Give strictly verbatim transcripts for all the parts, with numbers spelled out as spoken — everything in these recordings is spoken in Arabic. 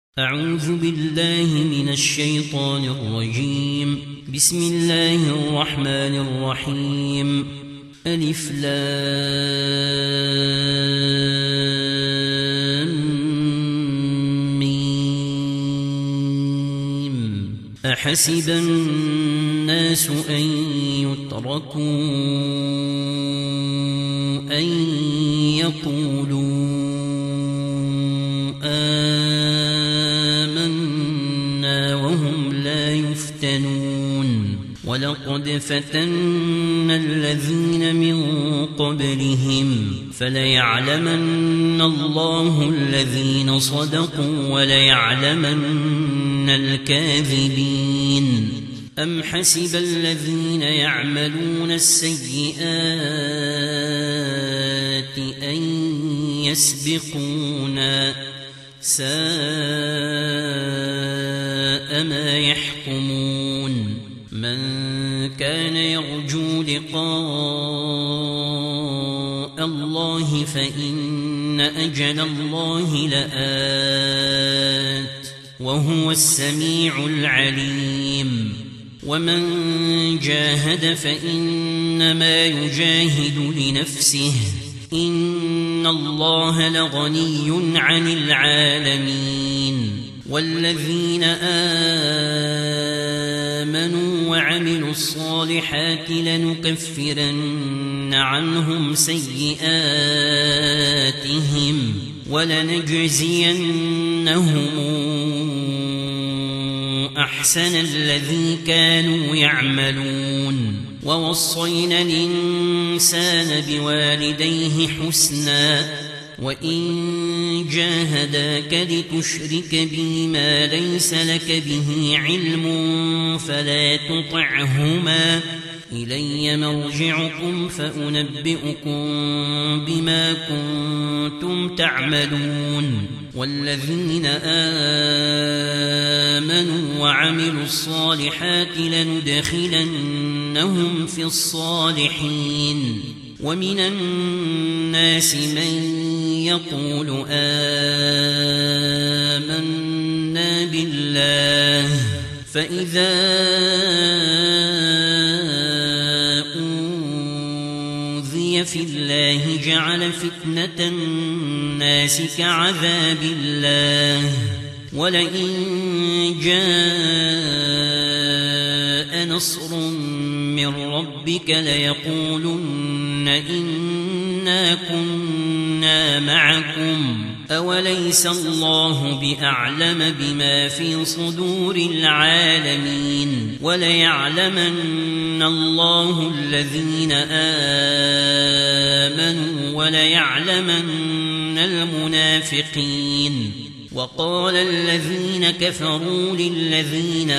أعوذ بالله من الشيطان الرجيم. بسم الله الرحمن الرحيم. ألف لام ميم. أحسب الناس أن يتركوا أن يقولوا ولقد فتنا الذين من قبلهم فليعلمن الله الذين صدقوا وليعلمن الكاذبين. أم حسب الذين يعملون السيئات أن يسبقونا ساء ما يحكمون. من كان يرجو لقاء الله فإن أجل الله لآت وهو السميع العليم. ومن جاهد فإنما يجاهد لنفسه إن الله لغني عن العالمين. والذين آمنوا وعملوا الصالحات لنكفرن عنهم سيئاتهم ولنجزينهم أحسن الذي كانوا يعملون. ووصينا الإنسان بوالديه حسنا وإن جاهداك لتشرك بي ما ليس لك به علم فلا تطعهما إلي مرجعكم فأنبئكم بما كنتم تعملون. والذين آمنوا وعملوا الصالحات لندخلنهم في الصالحين. ومن الناس من يقول آمنا بالله فإذا أوذي في الله جعل فتنة الناس كعذاب الله ولئن جاء نصر من ربك ليقولن إنا كنا معكم أوليس الله بأعلم بما في صدور العالمين. وليعلمن الله الذين آمنوا وليعلمن المنافقين. وقال الذين كفروا للذين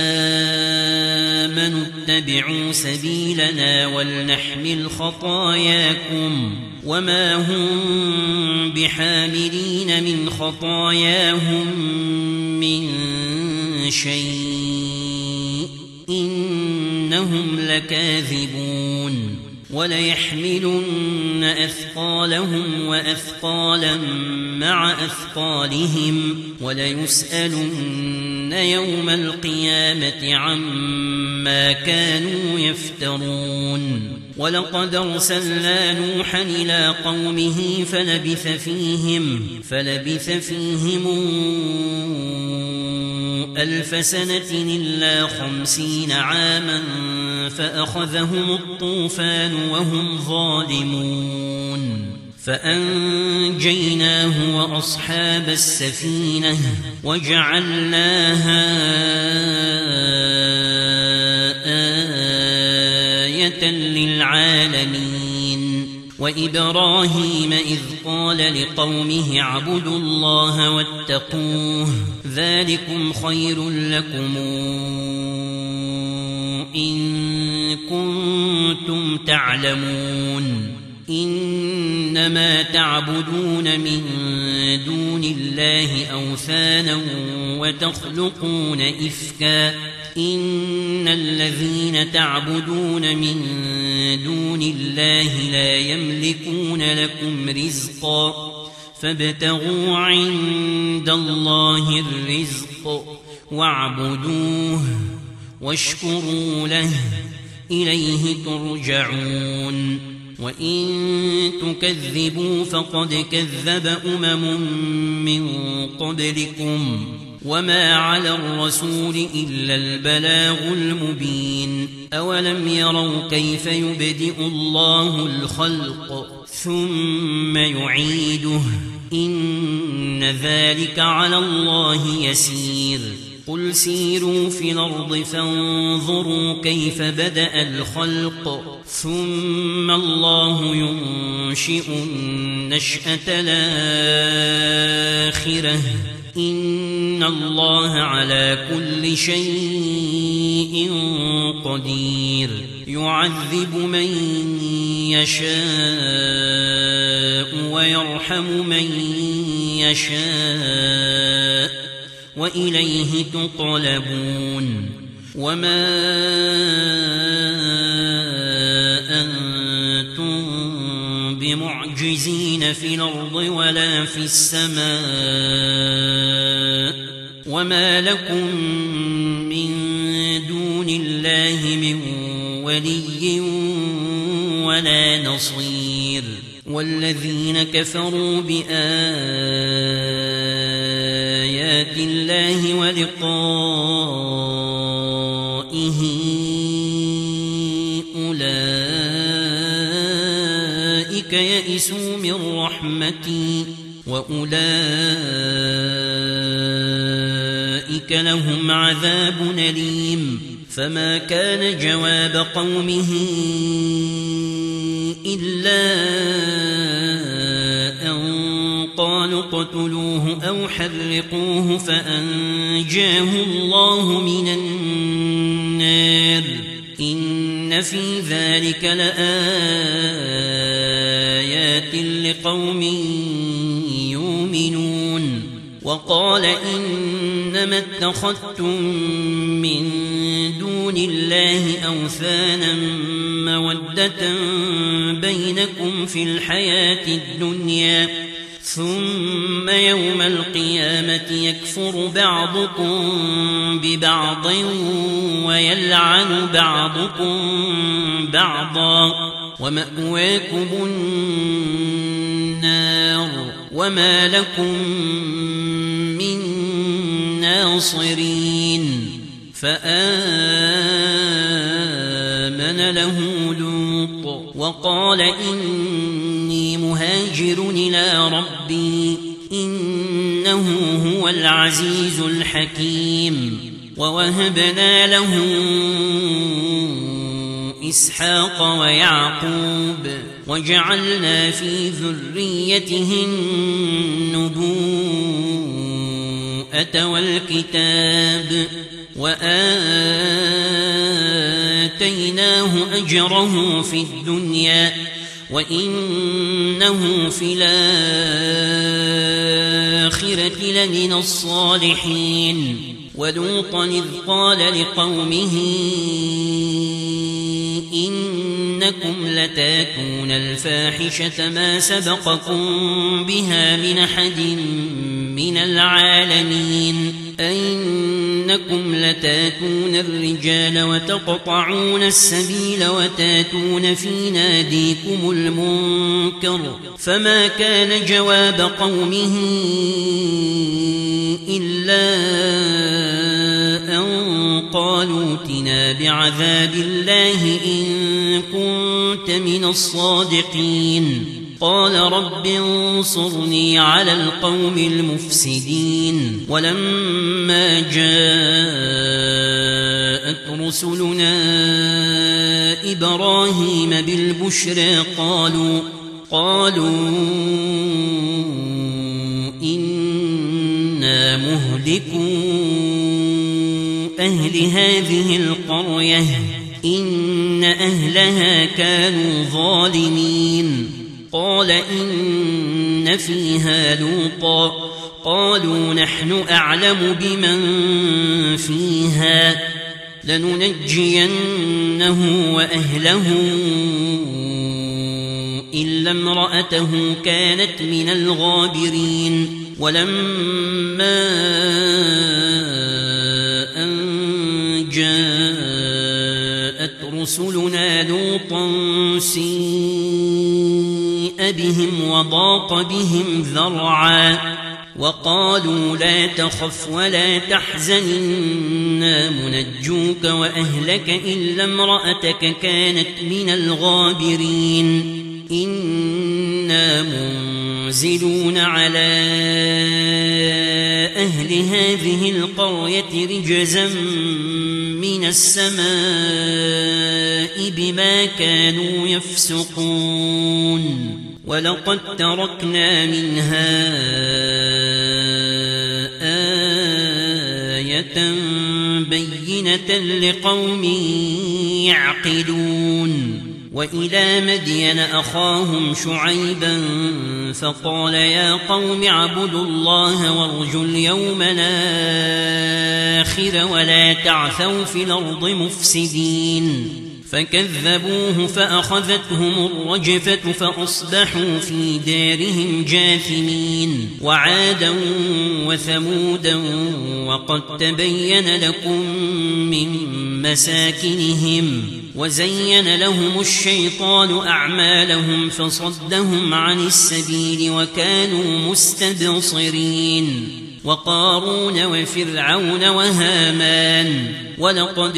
آمنوا اتبعوا سبيلنا ولنحمل خطاياكم وما هم بحاملين من خطاياهم من شيء إنهم لكاذبون. وليحملن أثقالهم وأثقالا مع أثقالهم وليسألن يوم القيامة عما كانوا يفترون. ولقد أرسلنا نوحا إلى قومه فلبث فيهم فلبث فيهم ألف سنة إلا خمسين عاما فأخذهم الطوفان وهم ظالمون فأنجيناه وأصحاب السفينة وجعلناها آية للعالمين. وإبراهيم إذ قال لقومه اعبدوا الله واتقوه ذلكم خير لكم إن كنتم تعلمون. إنما تعبدون من دون الله أوثانا وتخلقون إفكا إن الذين تعبدون من دون الله لا يملكون لكم رزقا فابتغوا عند الله الرزق واعبدوه واشكروا له إليه ترجعون وإن تكذبوا فقد كذب أمم من قبلكم وما على الرسول إلا البلاغ المبين أولم يروا كيف يبدئ الله الخلق ثم يعيده إن ذلك على الله يسير قل سيروا في الأرض فانظروا كيف بدأ الخلق ثم الله ينشئ النشأة الآخرة إن الله على كل شيء قدير يعذب من يشاء ويرحم من يشاء وإليه تقلبون وما أنتم بمعجزين في الأرض ولا في السماء وما لكم من دون الله من ولي ولا نصير والذين كفروا بآيات الله ولقائه أولئك يئسوا من رحمتي وأولئك لهم عذاب أليم فما كان جواب قومه إلا أن قالوا اقتلوه أو حرقوه فأنجاه الله من النار إن في ذلك لآيات لقوم يؤمنون وقال إنما اتخذتم من دون الله أوثانا مودة بينكم في الحياة الدنيا ثم يوم القيامة يكفر بعضكم ببعض ويلعن بعضكم بعضا ومأواكم النار وما لكم من ناصرين فآمن له لوط وقال إني مهاجر إلى ربي إنه هو العزيز الحكيم ووهبنا له إسحاق ويعقوب وجعلنا في ذريته النبوءة والكتاب وآتيناه أجره في الدنيا وإنه في الآخرة لمن الصالحين ولوطا إذ قال لقومه إنكم لتاتون الفاحشة ما سبقكم بها من أحد من العالمين أئنكم لتاتون الرجال وتقطعون السبيل وتاتون في ناديكم المنكر فما كان جواب قومه إلا أن قالوا ائتنا بعذاب الله إن كنت من الصادقين قال رب انصرني على القوم المفسدين ولما جاءت رسلنا إبراهيم بالبشرى قالوا قالوا إنا مهلكو أهل هذه القرية إن أهلها كانوا ظالمين قال إن فيها لوطا قالوا نحن أعلم بمن فيها لننجينه وأهله إلا امرأته كانت من الغابرين ولما أن جاءت رسلنا لوطا سيء بهم وضاق بهم ذرعا وقالوا لا تخف ولا تحزن إنا منجوك وأهلك إلا امرأتك كانت من الغابرين إنا منزلون على أهل هذه القرية رجزا من السماء بما كانوا يفسقون ولقد تركنا منها آية بينة لقوم يعقلون وإلى مدين أخاهم شعيبا فقال يا قوم اعبدوا الله وارجوا اليوم الآخر ولا تعثوا في الأرض مفسدين فكذبوه فأخذتهم الرجفة فأصبحوا في دارهم جاثمين وعادا وثمودا وقد تبين لكم من مساكنهم وزين لهم الشيطان أعمالهم فصدهم عن السبيل وكانوا مستبصرين وقارون وفرعون وهامان ولقد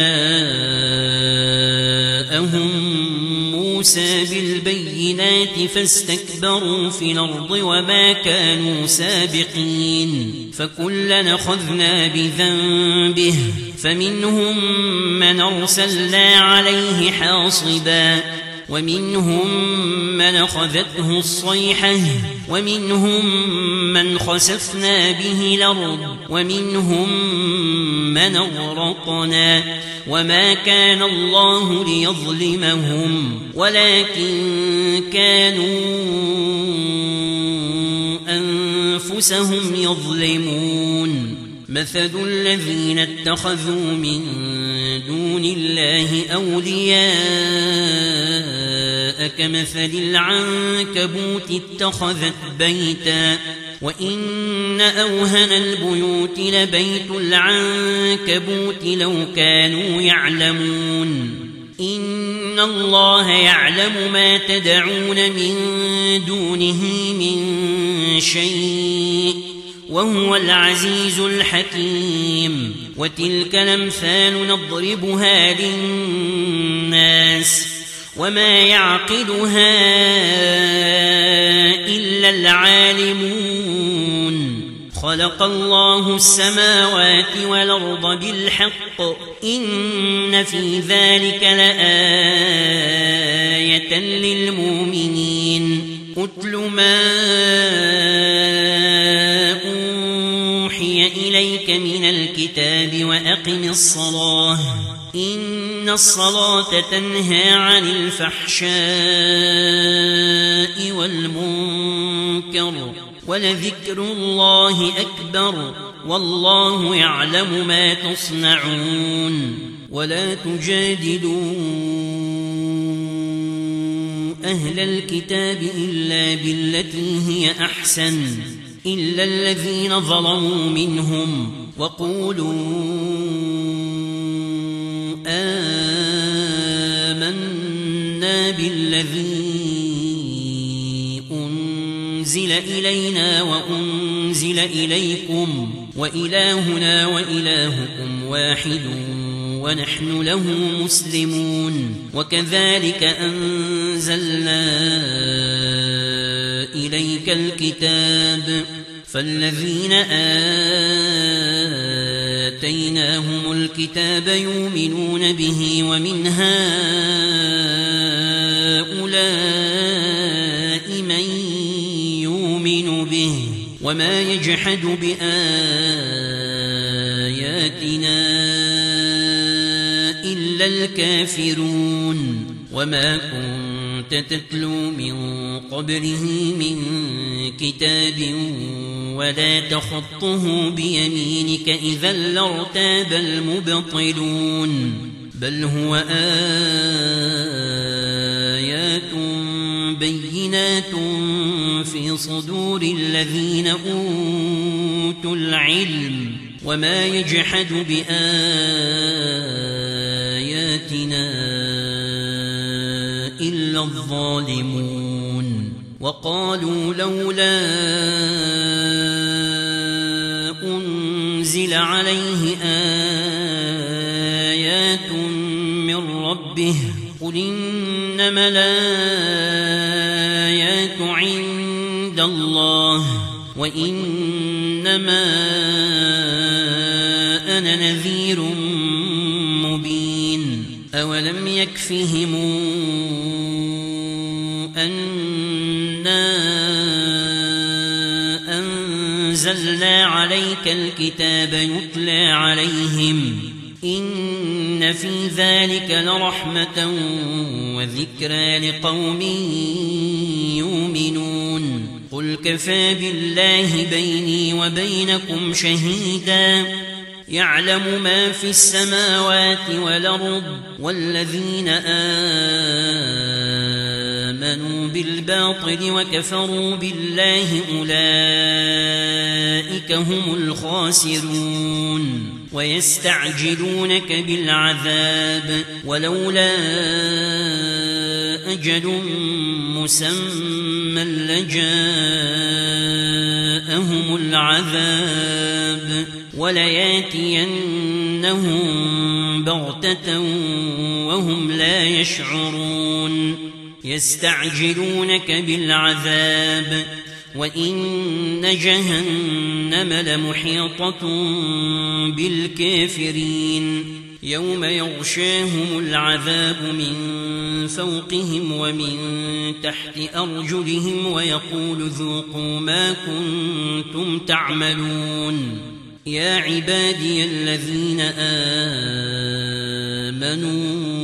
جاءهم موسى بالبينات فاستكبروا في الأرض وما كانوا سابقين فكلا أخذنا بذنبه فمنهم من أرسلنا عليه حاصبا ومنهم من أخذته الصيحة ومنهم من خسفنا به الأرض ومنهم من أغرقنا وما كان الله ليظلمهم ولكن كانوا أنفسهم يظلمون مثل الذين اتخذوا من دون الله أولياء كمثل العنكبوت اتخذت بيتا وإن أوهن البيوت لبيت العنكبوت لو كانوا يعلمون إن الله يعلم ما تدعون من دونه من شيء وهو العزيز الحكيم وتلك الأمثال نضربها للناس وما يعقلها إلا العالمون خلق الله السماوات والأرض بالحق إن في ذلك لآية للمؤمنين أتل ما أوحي إليك من الكتاب وأقم الصلاة إن الصلاة تنهى عن الفحشاء والمنكر ولذكر الله أكبر والله يعلم ما تصنعون ولا تجادلوا أهل الكتاب إلا بالتي هي أحسن إلا الذين ظلموا منهم وقولوا آمنا بالذي أنزل إلينا وأنزل إليكم وإلهنا وإلهكم واحد ونحن له مسلمون وكذلك أنزلنا إليك الكتاب فالذين آتيناهم الكتاب يؤمنون به ومن هؤلاء من يؤمن به وما يجحد بآياتنا إلا الكافرون وما كنت تتلو من قبله من كتاب ولا تخطه بيمينك إذا لارتاب المبطلون بل هو آيات بينات في صدور الذين أوتوا العلم وما يجحد بآياتنا إلا الظالمون وقالوا لولا أنزل عليه آيات من ربه قل إنما الآيات عند الله وإنما أنا نذير مبين أولم يكفهم أنا أنزلنا عليك الكتاب يتلى عليهم إن في ذلك لرحمة وذكرى لقوم يؤمنون قل كفى بالله بيني وبينكم شهيدا يعلم ما في السماوات والأرض والذين آمنوا بالباطل وكفروا بالله أولئك هم الخاسرون ويستعجلونك بالعذاب ولولا أجل مسمى لجاءهم العذاب ولياتينهم بغتة وهم لا يشعرون يستعجلونك بالعذاب وإن جهنم لمحيطة بالكافرين يوم يغشاهم العذاب من فوقهم ومن تحت أرجلهم ويقول ذوقوا ما كنتم تعملون يا عبادي الذين آمنوا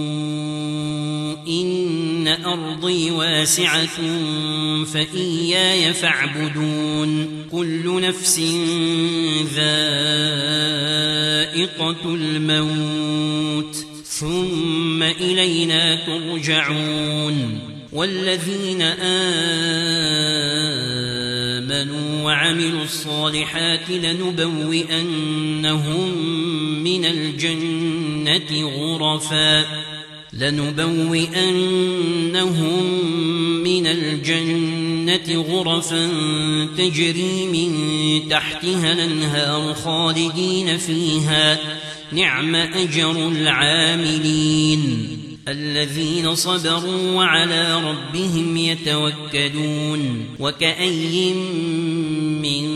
إن أرضي واسعة فإياي فاعبدون كل نفس ذائقة الموت ثم إلينا ترجعون والذين آمنوا وعملوا الصالحات لنبوئنهم من الجنة غرفا لنبوئنهم من الجنة غرفا تجري من تحتها الأنهار خالدين فيها نعم أجر العاملين الذين صبروا وعلى ربهم يتوكلون وكأي من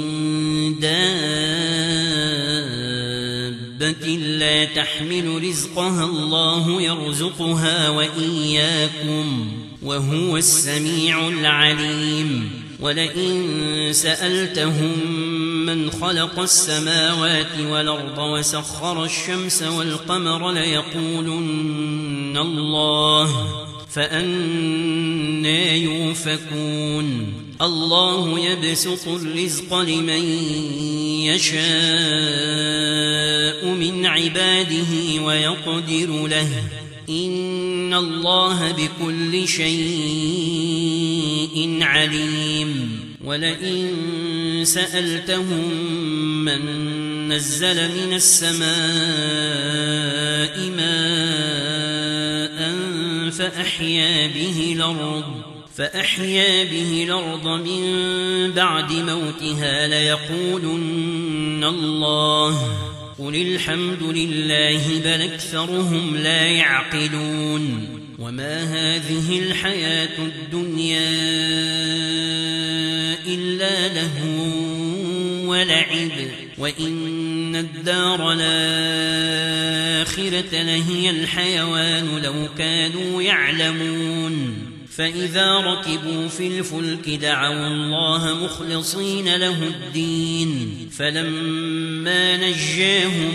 دابة لا تحمل رزقها الله يرزقها وإياكم وهو السميع العليم ولئن سألتهم من خلق السماوات والأرض وسخر الشمس والقمر ليقولن الله فأنى يؤفكون الله يبسط الرزق لمن يشاء من عباده ويقدر له إن الله بكل شيء عليم ولئن سألتهم من نزل من السماء ماء فأحيا به الأرض فأحيا به الأرض من بعد موتها ليقولن الله قل الحمد لله بل أكثرهم لا يعقلون وما هذه الحياة الدنيا إلا لهو ولعب وإن الدار الآخرة لهي الحيوان لو كانوا يعلمون فإذا ركبوا في الفلك دعوا الله مخلصين له الدين فلما نجاهم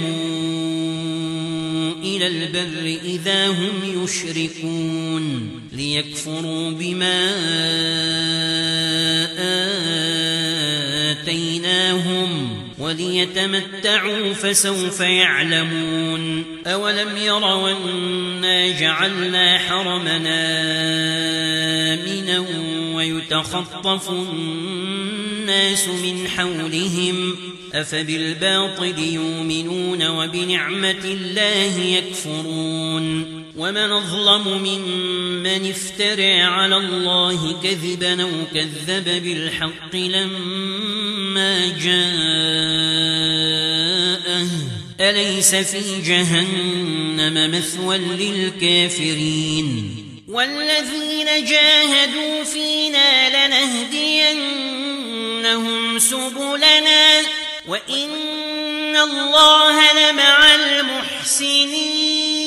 إلى البر إذا هم يشركون ليكفروا بما آتيناهم وليتمتعوا فسوف يعلمون أولم يروا أنا جعلنا حرمنا آمنا ويتخطف الناس من حولهم أفبالباطل يؤمنون وبنعمة الله يكفرون ومن أظلم ممن افترى على الله كذبا أو كذب بالحق لما جاءه أليس في جهنم مثوى للكافرين والذين جاهدوا فينا لنهدينهم سبلنا وإن الله لمع المحسنين